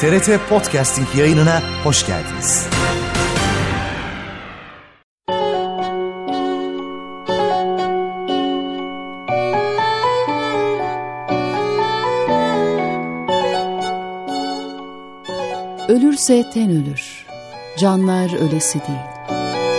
TRT Podcasting yayınına hoş geldiniz. Ölürse ten ölür, canlar ölesi değil.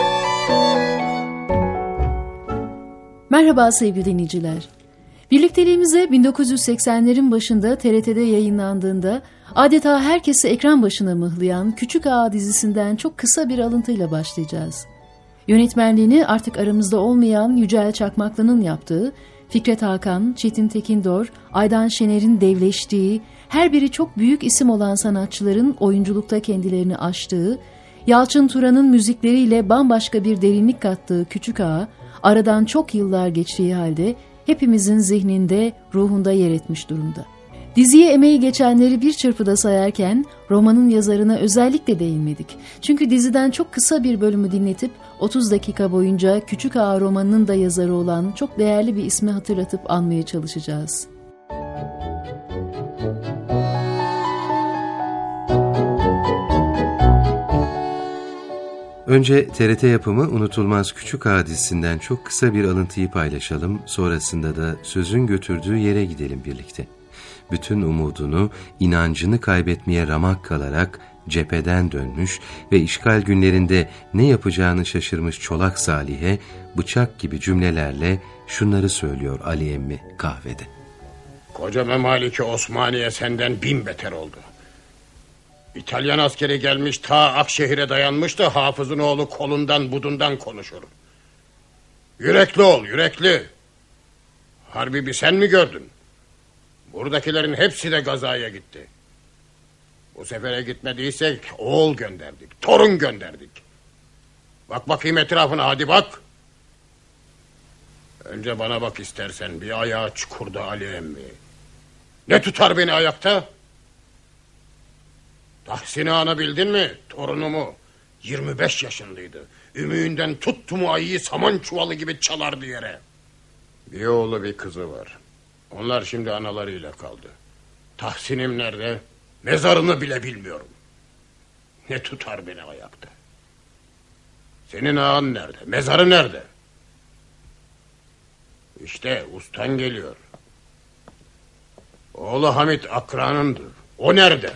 Merhaba sevgili dinleyiciler. Birlikteliğimize 1980'lerin başında TRT'de yayınlandığında adeta herkesi ekran başına mıhlayan Küçük Ağa dizisinden çok kısa bir alıntıyla başlayacağız. Yönetmenliğini artık aramızda olmayan Yücel Çakmaklı'nın yaptığı, Fikret Hakan, Çetin Tekindor, Aydan Şener'in devleştiği, her biri çok büyük isim olan sanatçıların oyunculukta kendilerini aştığı, Yalçın Turan'ın müzikleriyle bambaşka bir derinlik kattığı Küçük Ağa, aradan çok yıllar geçtiği halde hepimizin zihninde, ruhunda yer etmiş durumda. Diziye emeği geçenleri bir çırpıda sayarken romanın yazarına özellikle değinmedik. Çünkü diziden çok kısa bir bölümü dinletip 30 dakika boyunca Küçük Ağa romanının da yazarı olan çok değerli bir ismi hatırlatıp anmaya çalışacağız. Önce TRT yapımı unutulmaz Küçük Ağa dizisinden çok kısa bir alıntıyı paylaşalım. Sonrasında da sözün götürdüğü yere gidelim birlikte. Bütün umudunu, inancını kaybetmeye ramak kalarak cepheden dönmüş ve işgal günlerinde ne yapacağını şaşırmış Çolak Salih'e bıçak gibi cümlelerle şunları söylüyor Ali emmi kahvede. Koca Memaliki Osmaniye senden bin beter oldu. İtalyan askeri gelmiş ta Akşehir'e dayanmış da Hafız'ın oğlu kolundan budundan konuşur. Yürekli ol, yürekli. Harbi bir sen mi gördün? Buradakilerin hepsi de gazaya gitti. Bu sefere gitmediysek oğul gönderdik, torun gönderdik. Bak bakayım etrafına, hadi bak. Önce bana bak istersen, bir ayağı çukurda Ali emmi. Ne tutar beni ayakta? Tahsin'i anabildin mi? Torunumu. 25 yaşındaydı. Ümüğünden tuttu mu ayıyı saman çuvalı gibi çalardı yere. Bir oğlu bir kızı var. Onlar şimdi analarıyla kaldı. Tahsin'im nerede? Mezarını bile bilmiyorum. Ne tutar beni ayakta? Senin ağan nerede? Mezarı nerede? İşte ustan geliyor. Oğlu Hamit akranındı. O nerede?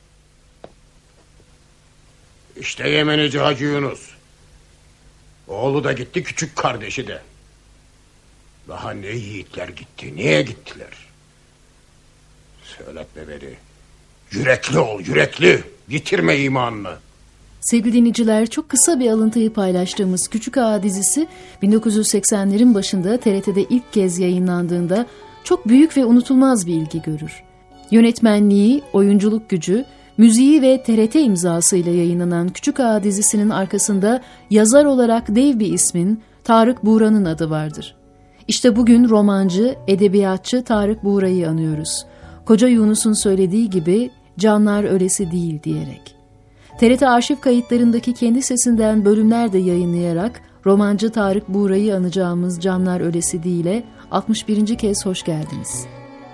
İşte Yemenici Hacı Yunus. Oğlu da gitti, küçük kardeşi de. Daha ne yiğitler gitti, niye gittiler? Söyletme beni. Yürekli ol, yürekli. Yitirme imanını. Sevgili dinleyiciler, çok kısa bir alıntıyı paylaştığımız Küçük Ağa dizisi 1980'lerin başında TRT'de ilk kez yayınlandığında çok büyük ve unutulmaz bir ilgi görür. Yönetmenliği, oyunculuk gücü, müziği ve TRT imzasıyla yayınlanan Küçük Ağa dizisinin arkasında yazar olarak dev bir ismin, Tarık Buğra'nın adı vardır. İşte bugün romancı, edebiyatçı Tarık Buğra'yı anıyoruz. Koca Yunus'un söylediği gibi canlar ölesi değil diyerek. TRT arşiv kayıtlarındaki kendi sesinden bölümler de yayınlayarak romancı Tarık Buğra'yı anacağımız Canlar Ölesi Değil'e 61. kez hoş geldiniz.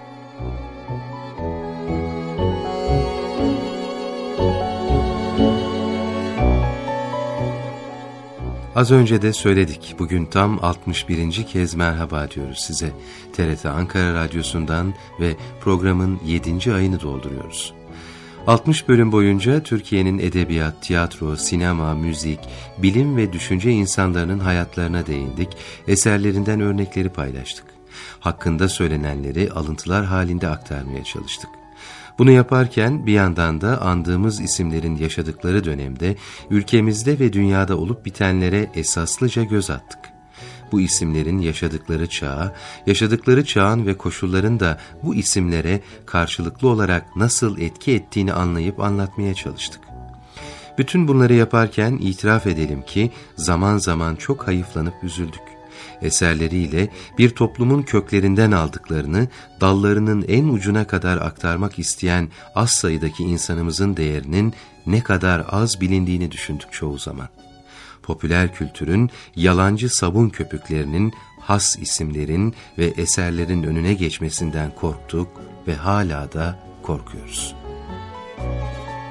Az önce de söyledik, bugün tam 61. kez merhaba diyoruz size. TRT Ankara Radyosu'ndan ve programın 7. ayını dolduruyoruz. 60 bölüm boyunca Türkiye'nin edebiyat, tiyatro, sinema, müzik, bilim ve düşünce insanlarının hayatlarına değindik, eserlerinden örnekleri paylaştık. Hakkında söylenenleri alıntılar halinde aktarmaya çalıştık. Bunu yaparken bir yandan da andığımız isimlerin yaşadıkları dönemde ülkemizde ve dünyada olup bitenlere esaslıca göz attık. Bu isimlerin yaşadıkları çağın ve koşulların da bu isimlere karşılıklı olarak nasıl etki ettiğini anlayıp anlatmaya çalıştık. Bütün bunları yaparken itiraf edelim ki zaman zaman çok hayıflanıp üzüldük. Eserleriyle bir toplumun köklerinden aldıklarını dallarının en ucuna kadar aktarmak isteyen az sayıdaki insanımızın değerinin ne kadar az bilindiğini düşündük çoğu zaman. Popüler kültürün yalancı sabun köpüklerinin, has isimlerin ve eserlerin önüne geçmesinden korktuk ve hala da korkuyoruz.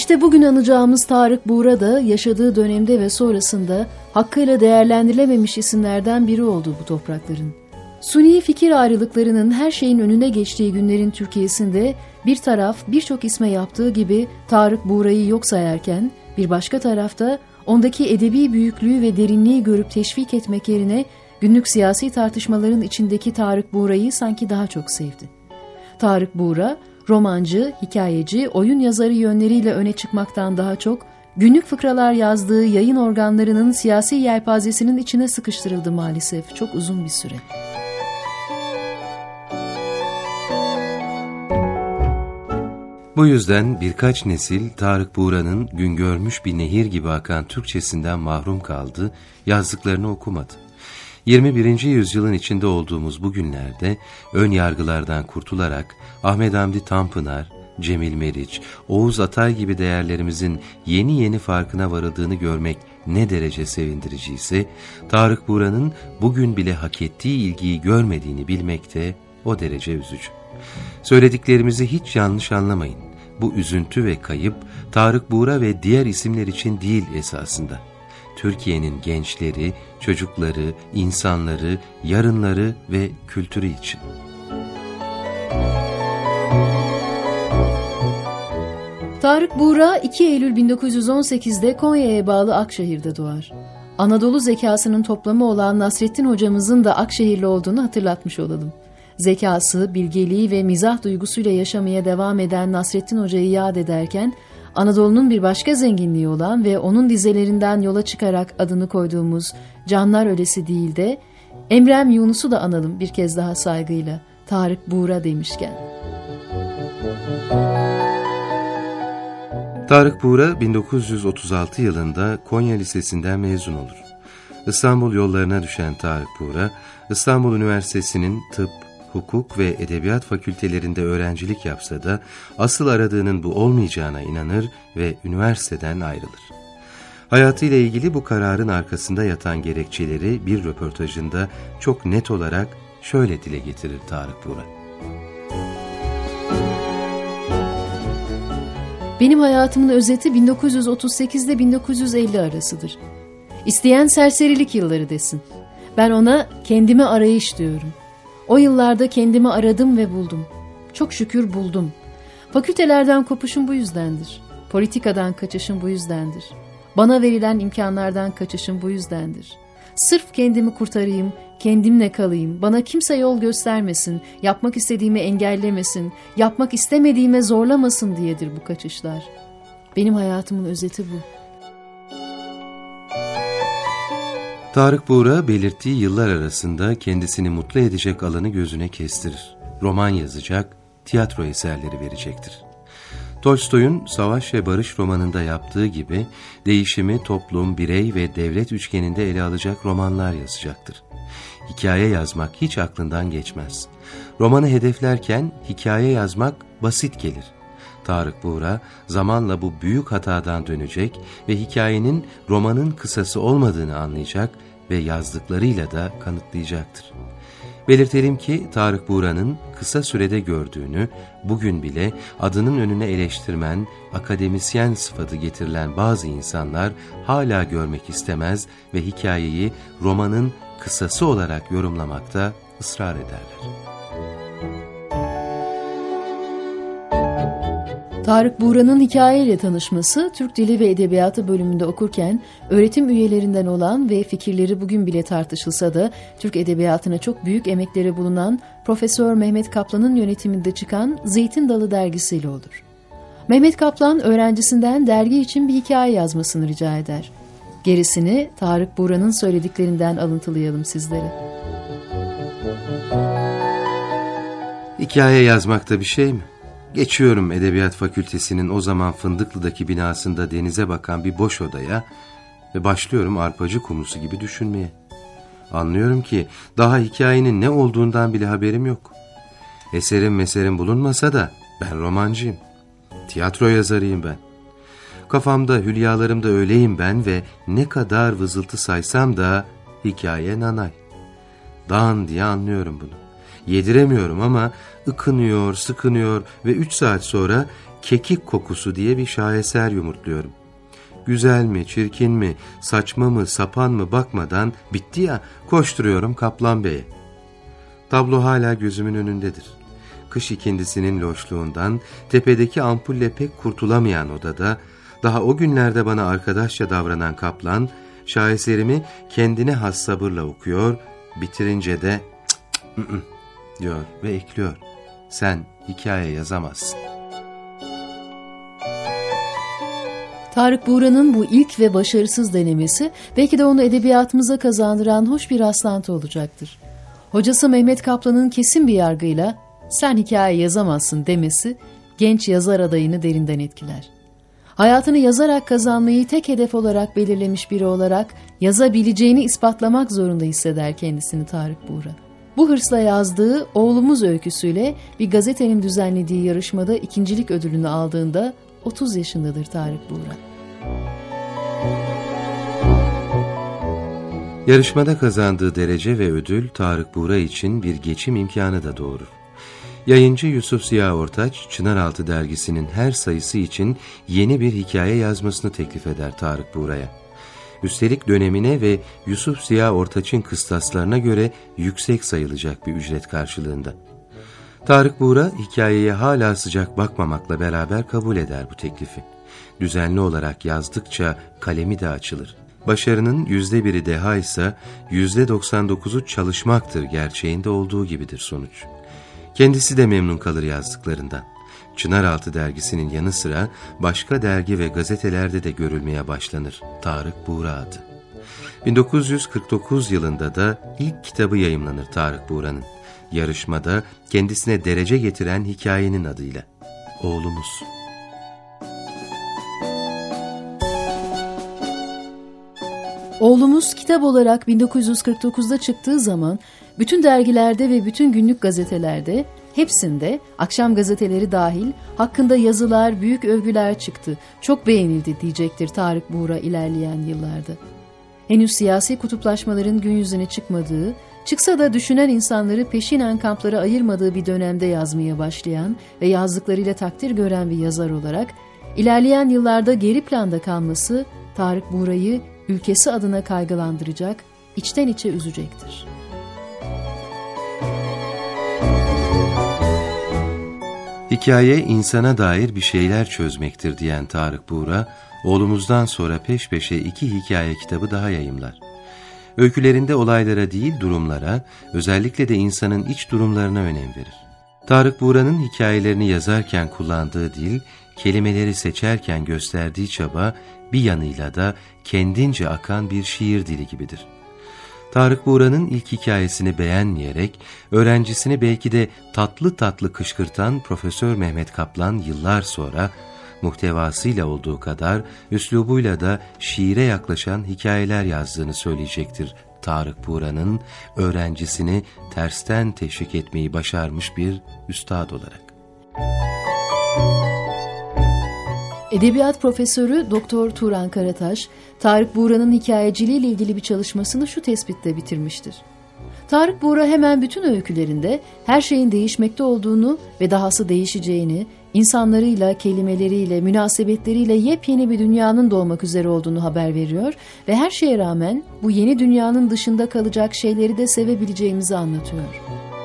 İşte bugün anacağımız Tarık Buğra da yaşadığı dönemde ve sonrasında hakkıyla değerlendirilememiş isimlerden biri oldu bu toprakların. Suni fikir ayrılıklarının her şeyin önüne geçtiği günlerin Türkiye'sinde bir taraf birçok isme yaptığı gibi Tarık Buğra'yı yok sayarken, bir başka tarafta ondaki edebi büyüklüğü ve derinliği görüp teşvik etmek yerine günlük siyasi tartışmaların içindeki Tarık Buğra'yı sanki daha çok sevdi. Tarık Buğra, romancı, hikayeci, oyun yazarı yönleriyle öne çıkmaktan daha çok, günlük fıkralar yazdığı yayın organlarının siyasi yelpazesinin içine sıkıştırıldı maalesef çok uzun bir süre. Bu yüzden birkaç nesil Tarık Buğra'nın gün görmüş bir nehir gibi akan Türkçesinden mahrum kaldı, yazdıklarını okumadı. 21. yüzyılın içinde olduğumuz bu günlerde ön yargılardan kurtularak Ahmet Hamdi Tanpınar, Cemil Meriç, Oğuz Atay gibi değerlerimizin yeni yeni farkına varıldığını görmek ne derece sevindirici ise, Tarık Buğra'nın bugün bile hak ettiği ilgiyi görmediğini bilmek de o derece üzücü. Söylediklerimizi hiç yanlış anlamayın. Bu üzüntü ve kayıp Tarık Buğra ve diğer isimler için değil esasında. Türkiye'nin gençleri, çocukları, insanları, yarınları ve kültürü için. Tarık Buğra 2 Eylül 1918'de Konya'ya bağlı Akşehir'de doğar. Anadolu zekasının toplamı olan Nasrettin hocamızın da Akşehirli olduğunu hatırlatmış olalım. Zekası, bilgeliği ve mizah duygusuyla yaşamaya devam eden Nasrettin Hoca'yı yad ederken, Anadolu'nun bir başka zenginliği olan ve onun dizelerinden yola çıkarak adını koyduğumuz Canlar Ölesi değil de Emrem Yunus'u da analım bir kez daha saygıyla, Tarık Buğra demişken. Tarık Buğra 1936 yılında Konya Lisesi'nden mezun olur. İstanbul yollarına düşen Tarık Buğra, İstanbul Üniversitesi'nin tıp, hukuk ve edebiyat fakültelerinde öğrencilik yapsa da asıl aradığının bu olmayacağına inanır ve üniversiteden ayrılır. Hayatıyla ilgili bu kararın arkasında yatan gerekçeleri bir röportajında çok net olarak şöyle dile getirir Tarık Buğra. Benim hayatımın özeti 1938 ile 1950 arasıdır. İsteyen serserilik yılları desin. Ben ona kendimi arayış diyorum. O yıllarda kendimi aradım ve buldum. Çok şükür buldum. Fakültelerden kopuşum bu yüzdendir. Politikadan kaçışım bu yüzdendir. Bana verilen imkanlardan kaçışım bu yüzdendir. Sırf kendimi kurtarayım, kendimle kalayım, bana kimse yol göstermesin, yapmak istediğimi engellemesin, yapmak istemediğime zorlamasın diyedir bu kaçışlar. Benim hayatımın özeti bu. Tarık Buğra belirttiği yıllar arasında kendisini mutlu edecek alanı gözüne kestirir. Roman yazacak, tiyatro eserleri verecektir. Tolstoy'un Savaş ve Barış romanında yaptığı gibi değişimi toplum, birey ve devlet üçgeninde ele alacak romanlar yazacaktır. Hikaye yazmak hiç aklından geçmez. Romanı hedeflerken hikaye yazmak basit gelir. Tarık Buğra zamanla bu büyük hatadan dönecek ve hikayenin romanın kısası olmadığını anlayacak ve yazdıklarıyla da kanıtlayacaktır. Belirtelim ki Tarık Buğra'nın kısa sürede gördüğünü bugün bile adının önüne eleştirmen, akademisyen sıfatı getirilen bazı insanlar hala görmek istemez ve hikayeyi romanın kısası olarak yorumlamakta ısrar ederler. Tarık Buğra'nın hikayeyle tanışması, Türk Dili ve Edebiyatı bölümünde okurken öğretim üyelerinden olan ve fikirleri bugün bile tartışılsa da Türk Edebiyatı'na çok büyük emekleri bulunan Profesör Mehmet Kaplan'ın yönetiminde çıkan Zeytin Dalı dergisiyle olur. Mehmet Kaplan öğrencisinden dergi için bir hikaye yazmasını rica eder. Gerisini Tarık Buğra'nın söylediklerinden alıntılayalım sizlere. Hikaye yazmakta bir şey mi? Geçiyorum Edebiyat Fakültesinin o zaman Fındıklı'daki binasında denize bakan bir boş odaya ve başlıyorum arpacı kumrusu gibi düşünmeye. Anlıyorum ki daha hikayenin ne olduğundan bile haberim yok. Eserim bulunmasa da ben romancıyım. Tiyatro yazarıyım ben. Kafamda, hülyalarımda öyleyim ben ve ne kadar vızıltı saysam da hikaye nanay. Dan diye anlıyorum bunu. Yediremiyorum ama ıkınıyor, sıkınıyor ve 3 saat sonra kekik kokusu diye bir şaheser yumurtluyorum. Güzel mi, çirkin mi, saçma mı, sapan mı bakmadan bitti ya, koşturuyorum Kaplan Bey'e. Tablo hala gözümün önündedir. Kış ikindisinin loşluğundan, tepedeki ampulle pek kurtulamayan odada, daha o günlerde bana arkadaşça davranan Kaplan, şaheserimi kendine has sabırla okuyor, bitirince de diyor ve ekliyor. Sen hikaye yazamazsın. Tarık Buğra'nın bu ilk ve başarısız denemesi belki de onu edebiyatımıza kazandıran hoş bir rastlantı olacaktır. Hocası Mehmet Kaplan'ın kesin bir yargıyla "Sen hikaye yazamazsın" demesi genç yazar adayını derinden etkiler. Hayatını yazarak kazanmayı tek hedef olarak belirlemiş biri olarak yazabileceğini ispatlamak zorunda hisseder kendisini Tarık Buğra. Bu hırsla yazdığı Oğlumuz öyküsüyle bir gazetenin düzenlediği yarışmada ikincilik ödülünü aldığında 30 yaşındadır Tarık Buğra. Yarışmada kazandığı derece ve ödül Tarık Buğra için bir geçim imkanı da doğurur. Yayıncı Yusuf Ziya Ortaç, Çınaraltı dergisinin her sayısı için yeni bir hikaye yazmasını teklif eder Tarık Buğra'ya. Üstelik dönemine ve Yusuf Ziya Ortaç'ın kıstaslarına göre yüksek sayılacak bir ücret karşılığında. Tarık Buğra hikayeye hala sıcak bakmamakla beraber kabul eder bu teklifi. Düzenli olarak yazdıkça kalemi de açılır. Başarının %1'i deha ise %99'u çalışmaktır gerçeğinde olduğu gibidir sonuç. Kendisi de memnun kalır yazdıklarından. Çınaraltı dergisinin yanı sıra başka dergi ve gazetelerde de görülmeye başlanır Tarık Buğra adı. 1949 yılında da ilk kitabı yayımlanır Tarık Buğra'nın. Yarışmada kendisine derece getiren hikayenin adıyla Oğlumuz. Oğlumuz kitap olarak 1949'da çıktığı zaman bütün dergilerde ve bütün günlük gazetelerde, hepsinde akşam gazeteleri dahil hakkında yazılar, büyük övgüler çıktı. Çok beğenildi diyecektir Tarık Buğra ilerleyen yıllarda. Henüz siyasi kutuplaşmaların gün yüzüne çıkmadığı, çıksa da düşünen insanları peşinen kamplara ayırmadığı bir dönemde yazmaya başlayan ve yazdıklarıyla takdir gören bir yazar olarak ilerleyen yıllarda geri planda kalması Tarık Buğra'yı ülkesi adına kaygılandıracak, içten içe üzecektir. Hikaye insana dair bir şeyler çözmektir diyen Tarık Buğra, Oğlumuzdan sonra peş peşe 2 hikaye kitabı daha yayımlar. Öykülerinde olaylara değil durumlara, özellikle de insanın iç durumlarına önem verir. Tarık Buğra'nın hikayelerini yazarken kullandığı dil, kelimeleri seçerken gösterdiği çaba, bir yanıyla da kendince akan bir şiir dili gibidir. Tarık Buğra'nın ilk hikayesini beğenmeyerek, öğrencisini belki de tatlı tatlı kışkırtan Profesör Mehmet Kaplan yıllar sonra, muhtevasıyla olduğu kadar üslubuyla da şiire yaklaşan hikayeler yazdığını söyleyecektir Tarık Buğra'nın öğrencisini tersten teşvik etmeyi başarmış bir üstad olarak. Edebiyat profesörü Doktor Turan Karataş, Tarık Buğra'nın hikayeciliği ile ilgili bir çalışmasını şu tespitle bitirmiştir. Tarık Buğra hemen bütün öykülerinde her şeyin değişmekte olduğunu ve dahası değişeceğini, insanlarıyla, kelimeleriyle, münasebetleriyle yepyeni bir dünyanın doğmak üzere olduğunu haber veriyor ve her şeye rağmen bu yeni dünyanın dışında kalacak şeyleri de sevebileceğimizi anlatıyor.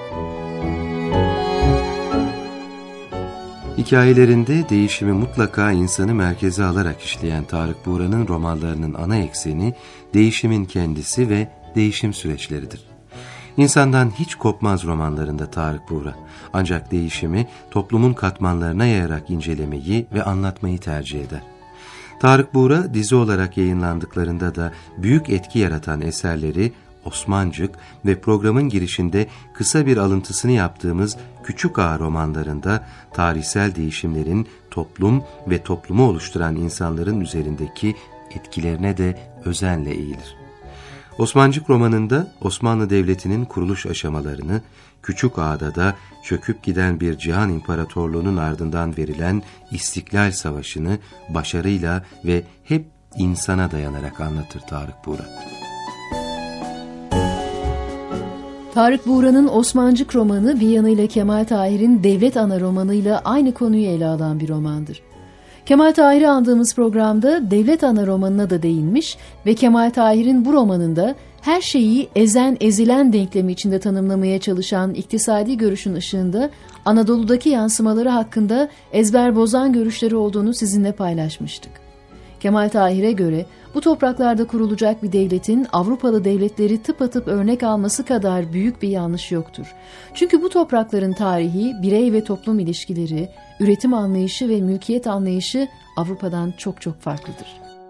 Hikayelerinde değişimi mutlaka insanı merkeze alarak işleyen Tarık Buğra'nın romanlarının ana ekseni değişimin kendisi ve değişim süreçleridir. İnsandan hiç kopmaz romanlarında Tarık Buğra, ancak değişimi toplumun katmanlarına yayarak incelemeyi ve anlatmayı tercih eder. Tarık Buğra dizi olarak yayınlandıklarında da büyük etki yaratan eserleri Osmancık ve programın girişinde kısa bir alıntısını yaptığımız Küçük Ağa romanlarında tarihsel değişimlerin toplum ve toplumu oluşturan insanların üzerindeki etkilerine de özenle eğilir. Osmancık romanında Osmanlı Devleti'nin kuruluş aşamalarını, Küçük Ağa'da da çöküp giden bir cihan imparatorluğunun ardından verilen İstiklal Savaşı'nı başarıyla ve hep insana dayanarak anlatır Tarık Buğra. Tarık Buğra'nın Osmancık romanı bir yanıyla Kemal Tahir'in Devlet Ana romanıyla aynı konuyu ele alan bir romandır. Kemal Tahir'i andığımız programda Devlet Ana romanına da değinmiş ve Kemal Tahir'in bu romanında her şeyi ezen ezilen denklemi içinde tanımlamaya çalışan iktisadi görüşün ışığında Anadolu'daki yansımaları hakkında ezber bozan görüşleri olduğunu sizinle paylaşmıştık. Kemal Tahir'e göre bu topraklarda kurulacak bir devletin Avrupalı devletleri tıpatıp örnek alması kadar büyük bir yanlış yoktur. Çünkü bu toprakların tarihi, birey ve toplum ilişkileri, üretim anlayışı ve mülkiyet anlayışı Avrupa'dan çok çok farklıdır.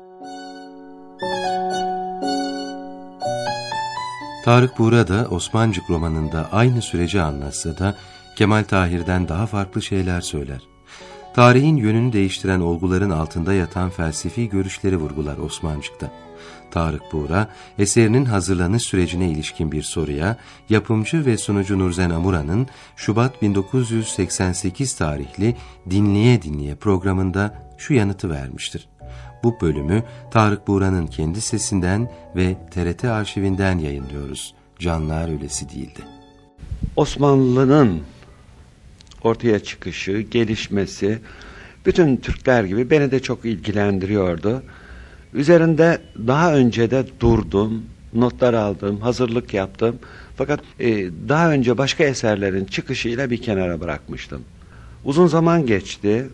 Tarık Buğra da Osmancık romanında aynı süreci anlatsa da Kemal Tahir'den daha farklı şeyler söyler. Tarihin yönünü değiştiren olguların altında yatan felsefi görüşleri vurgular Osmancık'ta. Tarık Buğra, eserinin hazırlanış sürecine ilişkin bir soruya, yapımcı ve sunucu Nurzen Amura'nın Şubat 1988 tarihli Dinleye Dinleye programında şu yanıtı vermiştir. Bu bölümü Tarık Buğra'nın kendi sesinden ve TRT arşivinden yayınlıyoruz. Canlar öylesi değildi. Osmanlı'nın ortaya çıkışı, gelişmesi, bütün Türkler gibi beni de çok ilgilendiriyordu. Üzerinde daha önce de durdum, notlar aldım, hazırlık yaptım. Fakat daha önce başka eserlerin çıkışıyla bir kenara bırakmıştım. Uzun zaman geçti.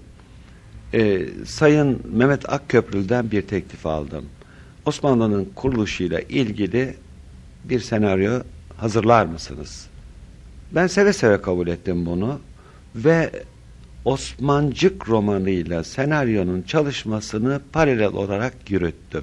Sayın Mehmet Akköprül'den bir teklif aldım. Osmanlı'nın kuruluşuyla ilgili bir senaryo hazırlar mısınız? Ben seve seve kabul ettim bunu ve Osmancık romanıyla senaryonun çalışmasını paralel olarak yürüttüm.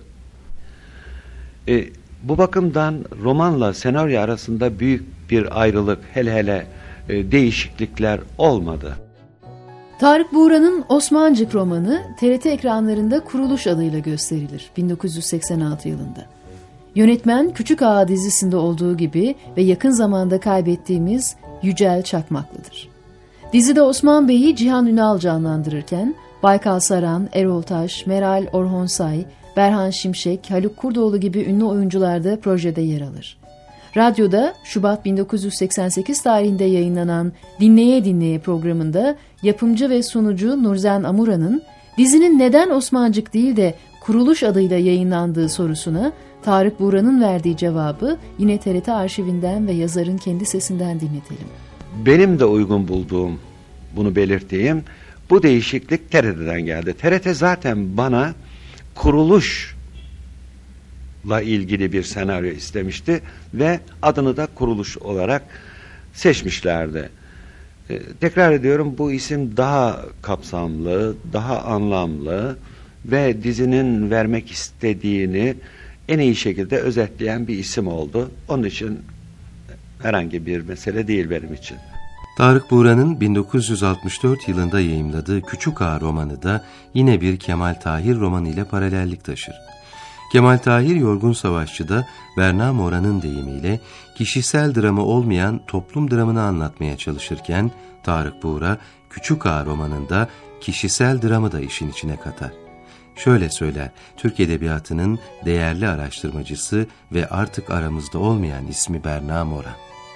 Bu bakımdan romanla senaryo arasında büyük bir ayrılık, hele değişiklikler olmadı. Tarık Buğra'nın Osmancık romanı TRT ekranlarında Kuruluş adıyla gösterilir 1986 yılında. Yönetmen Küçük Ağa dizisinde olduğu gibi ve yakın zamanda kaybettiğimiz Yücel Çakmaklı'dır. Dizide Osman Bey'i Cihan Ünal canlandırırken Baykal Saran, Erol Taş, Meral Orhonsay, Berhan Şimşek, Haluk Kurdoğlu gibi ünlü oyuncular da projede yer alır. Radyoda Şubat 1988 tarihinde yayınlanan Dinleye Dinleye programında yapımcı ve sunucu Nurzen Amura'nın dizinin neden Osmancık değil de Kuruluş adıyla yayınlandığı sorusuna Tarık Buğra'nın verdiği cevabı yine TRT arşivinden ve yazarın kendi sesinden dinletelim. Benim de uygun bulduğum, bunu belirteyim, bu değişiklik TRT'den geldi. TRT zaten bana Kuruluş'la ilgili bir senaryo istemişti ve adını da Kuruluş olarak seçmişlerdi. Tekrar ediyorum, bu isim daha kapsamlı, daha anlamlı ve dizinin vermek istediğini en iyi şekilde özetleyen bir isim oldu. Onun için herhangi bir mesele değil benim için. Tarık Buğra'nın 1964 yılında yayımladığı Küçük Ağa romanı da yine bir Kemal Tahir romanı ile paralellik taşır. Kemal Tahir Yorgun Savaşçı'da Berna Mora'nın deyimiyle kişisel dramı olmayan toplum dramını anlatmaya çalışırken Tarık Buğra Küçük Ağa romanında kişisel dramı da işin içine katar. Şöyle söyler Türk Edebiyatı'nın değerli araştırmacısı ve artık aramızda olmayan ismi Berna Mora.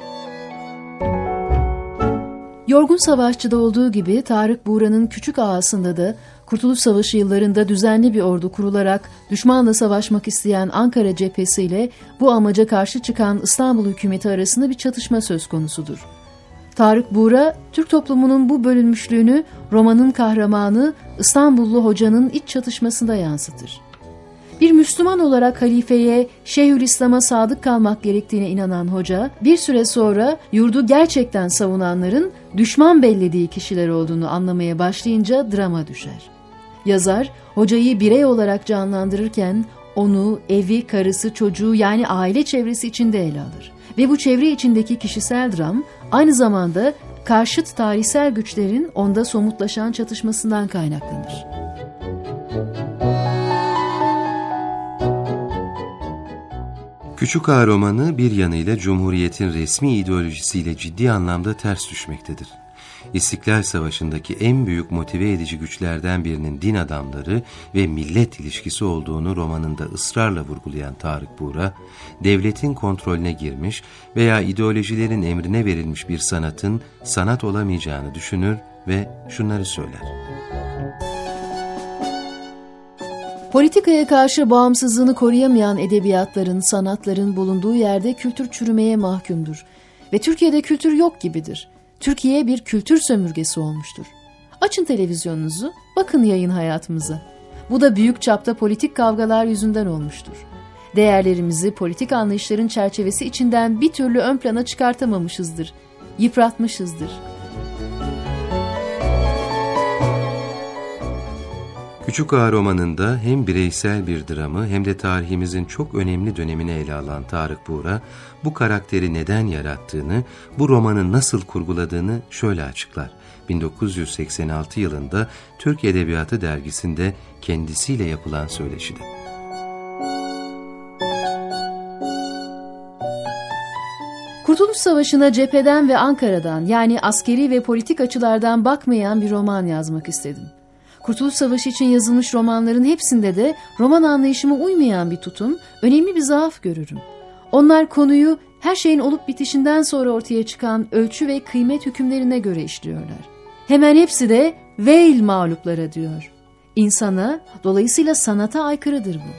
Yorgun Savaşçı'da olduğu gibi Tarık Buğra'nın Küçük Ağası'nda da Kurtuluş Savaşı yıllarında düzenli bir ordu kurularak düşmanla savaşmak isteyen Ankara cephesiyle bu amaca karşı çıkan İstanbul hükümeti arasında bir çatışma söz konusudur. Tarık Buğra, Türk toplumunun bu bölünmüşlüğünü romanın kahramanı İstanbullu hocanın iç çatışmasında yansıtır. Bir Müslüman olarak halifeye, Şeyhülislam'a sadık kalmak gerektiğine inanan hoca, bir süre sonra yurdu gerçekten savunanların düşman bellediği kişiler olduğunu anlamaya başlayınca drama düşer. Yazar, hocayı birey olarak canlandırırken onu, evi, karısı, çocuğu yani aile çevresi içinde ele alır. Ve bu çevre içindeki kişisel dram aynı zamanda karşıt tarihsel güçlerin onda somutlaşan çatışmasından kaynaklanır. Küçük Ağa romanı bir yanıyla Cumhuriyet'in resmi ideolojisiyle ciddi anlamda ters düşmektedir. İstiklal Savaşı'ndaki en büyük motive edici güçlerden birinin din adamları ve millet ilişkisi olduğunu romanında ısrarla vurgulayan Tarık Buğra, devletin kontrolüne girmiş veya ideolojilerin emrine verilmiş bir sanatın sanat olamayacağını düşünür ve şunları söyler. Politikaya karşı bağımsızlığını koruyamayan edebiyatların, sanatların bulunduğu yerde kültür çürümeye mahkumdur. Ve Türkiye'de kültür yok gibidir. Türkiye bir kültür sömürgesi olmuştur. Açın televizyonunuzu, bakın yayın hayatımıza. Bu da büyük çapta politik kavgalar yüzünden olmuştur. Değerlerimizi politik anlayışların çerçevesi içinden bir türlü ön plana çıkartamamışızdır. Yıpratmışızdır. Küçük Ağa romanında hem bireysel bir dramı hem de tarihimizin çok önemli dönemini ele alan Tarık Buğra, bu karakteri neden yarattığını, bu romanı nasıl kurguladığını şöyle açıklar. 1986 yılında Türk Edebiyatı dergisinde kendisiyle yapılan söyleşide. Kurtuluş Savaşı'na cepheden ve Ankara'dan, yani askeri ve politik açılardan bakmayan bir roman yazmak istedim. Kurtuluş Savaşı için yazılmış romanların hepsinde de roman anlayışıma uymayan bir tutum, önemli bir zaaf görürüm. Onlar konuyu her şeyin olup bitişinden sonra ortaya çıkan ölçü ve kıymet hükümlerine göre işliyorlar. Hemen hepsi de veil mağluplara diyor. İnsana, dolayısıyla sanata aykırıdır bu.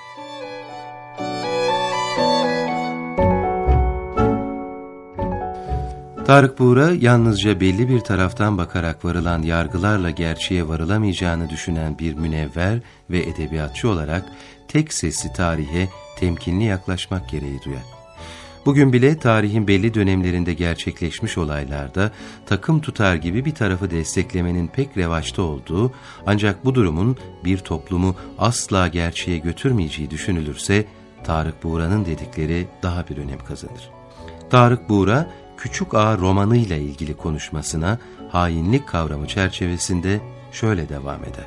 Tarık Buğra, yalnızca belli bir taraftan bakarak varılan yargılarla gerçeğe varılamayacağını düşünen bir münevver ve edebiyatçı olarak tek sesli tarihe temkinli yaklaşmak gereği duyar. Bugün bile tarihin belli dönemlerinde gerçekleşmiş olaylarda takım tutar gibi bir tarafı desteklemenin pek revaçta olduğu, ancak bu durumun bir toplumu asla gerçeğe götürmeyeceği düşünülürse Tarık Buğra'nın dedikleri daha bir önem kazanır. Tarık Buğra, Küçük Ağa romanıyla ilgili konuşmasına hainlik kavramı çerçevesinde şöyle devam eder.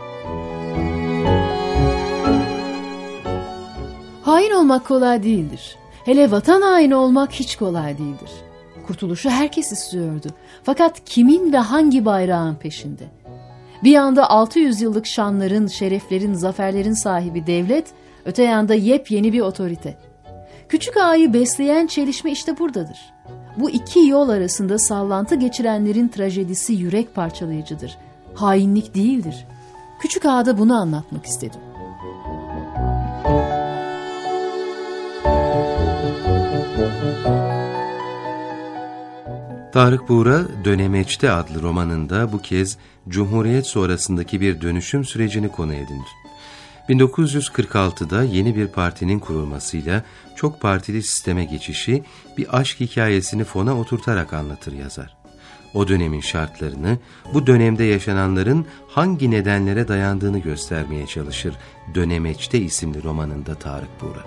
Hain olmak kolay değildir. Hele vatan haini olmak hiç kolay değildir. Kurtuluşu herkes istiyordu. Fakat kimin ve hangi bayrağın peşinde? Bir yanda 600 yıllık şanların, şereflerin, zaferlerin sahibi devlet, öte yanda yepyeni bir otorite. Küçük Ağa'yı besleyen çelişme işte buradadır. Bu iki yol arasında sallantı geçirenlerin trajedisi yürek parçalayıcıdır. Hainlik değildir. Küçük Ağa'da bunu anlatmak istedim. Tarık Buğra, Dönemeç'te adlı romanında bu kez Cumhuriyet sonrasındaki bir dönüşüm sürecini konu edindi. 1946'da yeni bir partinin kurulmasıyla çok partili sisteme geçişi bir aşk hikayesini fona oturtarak anlatır yazar. O dönemin şartlarını, bu dönemde yaşananların hangi nedenlere dayandığını göstermeye çalışır Dönemeç'te isimli romanında Tarık Buğra.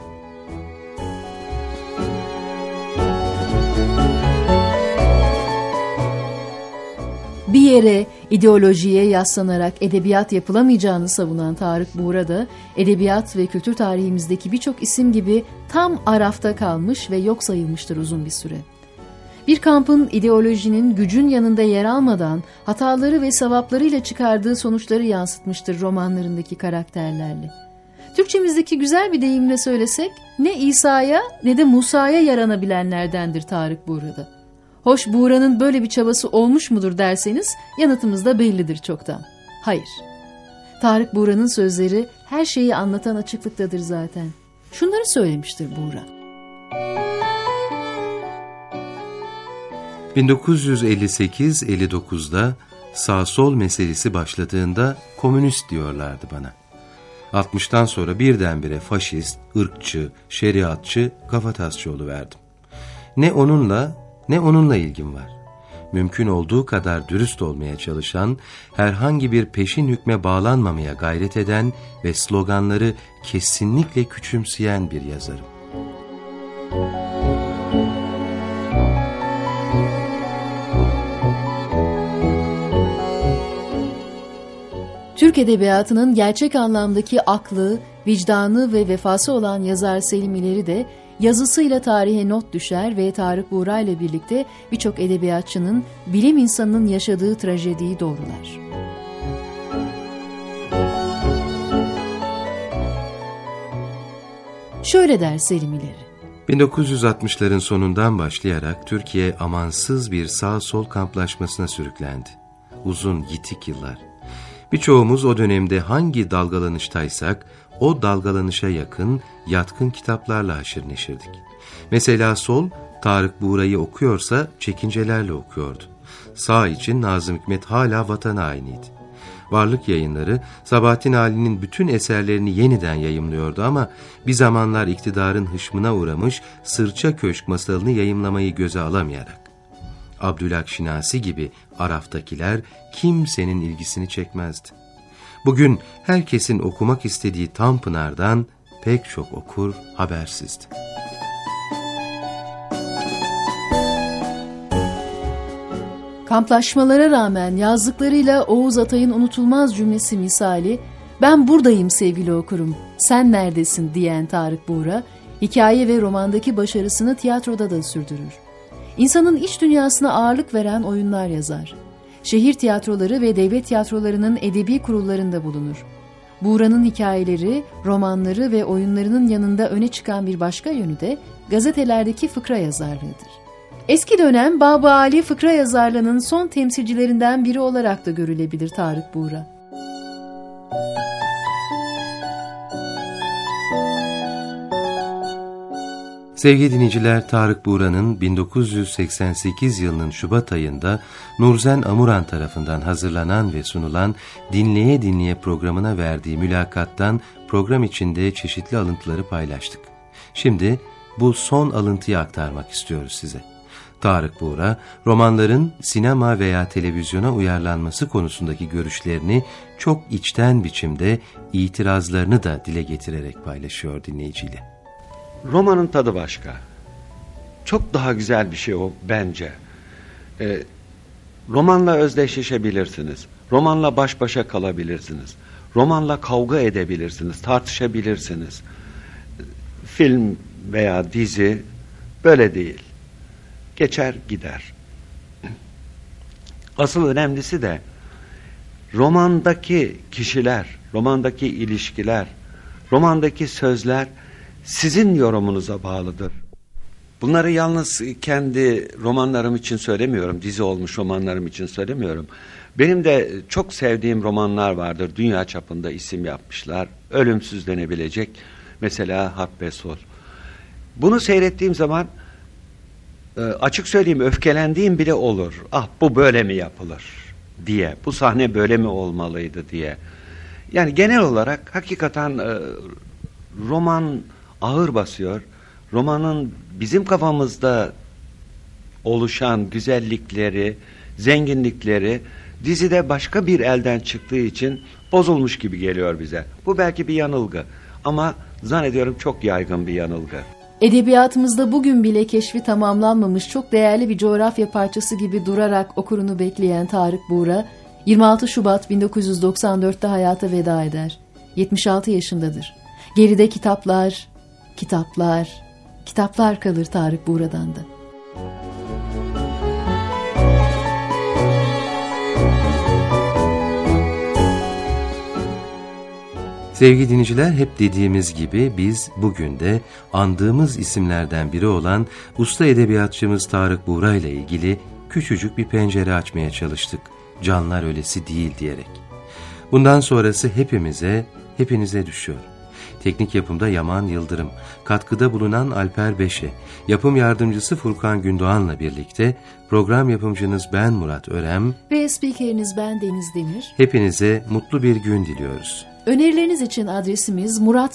Bir yere, ideolojiye yaslanarak edebiyat yapılamayacağını savunan Tarık Buğra da edebiyat ve kültür tarihimizdeki birçok isim gibi tam arafta kalmış ve yok sayılmıştır uzun bir süre. Bir kampın ideolojinin gücün yanında yer almadan hataları ve sevaplarıyla çıkardığı sonuçları yansıtmıştır romanlarındaki karakterlerle. Türkçemizdeki güzel bir deyimle söylesek, ne İsa'ya ne de Musa'ya yaranabilenlerdendir Tarık Buğra'da. Hoş Buğra'nın böyle bir çabası olmuş mudur derseniz yanıtımız da bellidir çoktan. Hayır. Tarık Buğra'nın sözleri her şeyi anlatan açıklıktadır zaten. Şunları söylemiştir Buğra. 1958-59'da sağ-sol meselesi başladığında komünist diyorlardı bana. 60'tan sonra birdenbire faşist, ırkçı, şeriatçı, kafatasçı oluverdim. Ne onunla ilgim var. Mümkün olduğu kadar dürüst olmaya çalışan, herhangi bir peşin hükme bağlanmamaya gayret eden ve sloganları kesinlikle küçümseyen bir yazarım. Türk edebiyatının gerçek anlamdaki aklı, vicdanı ve vefası olan yazar Selim İleri de yazısıyla tarihe not düşer ve Tarık Buğra ile birlikte birçok edebiyatçının, bilim insanının yaşadığı trajediyi doğrular. Şöyle der Selim İleri: 1960'ların sonundan başlayarak Türkiye amansız bir sağ-sol kamplaşmasına sürüklendi. Uzun, yitik yıllar. Birçoğumuz o dönemde hangi dalgalanıştaysak, o dalgalanışa yakın, yatkın kitaplarla haşır neşirdik. Mesela sol, Tarık Buğra'yı okuyorsa çekincelerle okuyordu. Sağ için Nazım Hikmet hala vatan hainiydi. Varlık Yayınları, Sabahattin Ali'nin bütün eserlerini yeniden yayımlıyordu ama bir zamanlar iktidarın hışmına uğramış Sırça Köşk masalını yayımlamayı göze alamayarak. Abdülhak Şinasi gibi Araf'takiler kimsenin ilgisini çekmezdi. Bugün herkesin okumak istediği Tanpınar'dan pek çok okur habersizdi. Kamplaşmalara rağmen yazdıklarıyla Oğuz Atay'ın unutulmaz cümlesi misali "Ben buradayım sevgili okurum, sen neredesin?" diyen Tarık Buğra, hikaye ve romandaki başarısını tiyatroda da sürdürür. İnsanın iç dünyasına ağırlık veren oyunlar yazar. Şehir tiyatroları ve devlet tiyatrolarının edebi kurullarında bulunur. Buğra'nın hikayeleri, romanları ve oyunlarının yanında öne çıkan bir başka yönü de gazetelerdeki fıkra yazarlığıdır. Eski dönem Bab-ı Ali fıkra yazarlığının son temsilcilerinden biri olarak da görülebilir Tarık Buğra. Sevgili dinleyiciler, Tarık Buğra'nın 1988 yılının Şubat ayında Nurzen Amuran tarafından hazırlanan ve sunulan Dinleye Dinleye programına verdiği mülakattan program içinde çeşitli alıntıları paylaştık. Şimdi bu son alıntıyı aktarmak istiyoruz size. Tarık Buğra, romanların sinema veya televizyona uyarlanması konusundaki görüşlerini çok içten biçimde, itirazlarını da dile getirerek paylaşıyor dinleyiciyle. Romanın tadı başka. Çok daha güzel bir şey o bence. Romanla özdeşleşebilirsiniz. Romanla baş başa kalabilirsiniz. Romanla kavga edebilirsiniz, tartışabilirsiniz. Film veya dizi böyle değil. Geçer gider. Asıl önemlisi de romandaki kişiler, romandaki ilişkiler, romandaki sözler sizin yorumunuza bağlıdır. Bunları yalnız kendi romanlarım için söylemiyorum, dizi olmuş romanlarım için söylemiyorum. Benim de çok sevdiğim romanlar vardır, dünya çapında isim yapmışlar, ölümsüz denebilecek. Mesela Hak ve Sol. Bunu seyrettiğim zaman açık söyleyeyim öfkelendiğim bile olur. Ah, bu böyle mi yapılır diye, bu sahne böyle mi olmalıydı diye. Yani genel olarak hakikaten roman ağır basıyor. Romanın bizim kafamızda oluşan güzellikleri, zenginlikleri dizide başka bir elden çıktığı için bozulmuş gibi geliyor bize. Bu belki bir yanılgı ama zannediyorum çok yaygın bir yanılgı. Edebiyatımızda bugün bile keşfi tamamlanmamış çok değerli bir coğrafya parçası gibi durarak okurunu bekleyen Tarık Buğra, 26 Şubat 1994'te hayata veda eder. 76 yaşındadır. Geride kitaplar, kitaplar, kitaplar kalır Tarık Buğra'dan da. Sevgili dinleyiciler, hep dediğimiz gibi biz bugün de andığımız isimlerden biri olan usta edebiyatçımız Tarık Buğra ile ilgili küçücük bir pencere açmaya çalıştık. Canlar öylesi değil diyerek. Bundan sonrası hepinize düşüyor. Teknik yapımda Yaman Yıldırım, katkıda bulunan Alper Beşe, yapım yardımcısı Furkan Gündoğan'la birlikte program yapımcınız ben Murat Örem ve spikeriniz ben Deniz Demir. Hepinize mutlu bir gün diliyoruz. Önerileriniz için adresimiz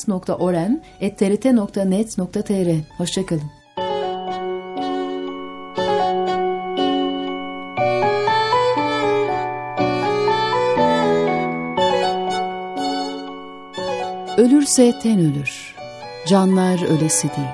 murat.orem@trt.net.tr. Hoşça kalın. Ölürse ten ölür, canlar ölesi değil.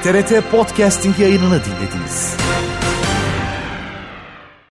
TRT Podcasting yayınını dinlediniz.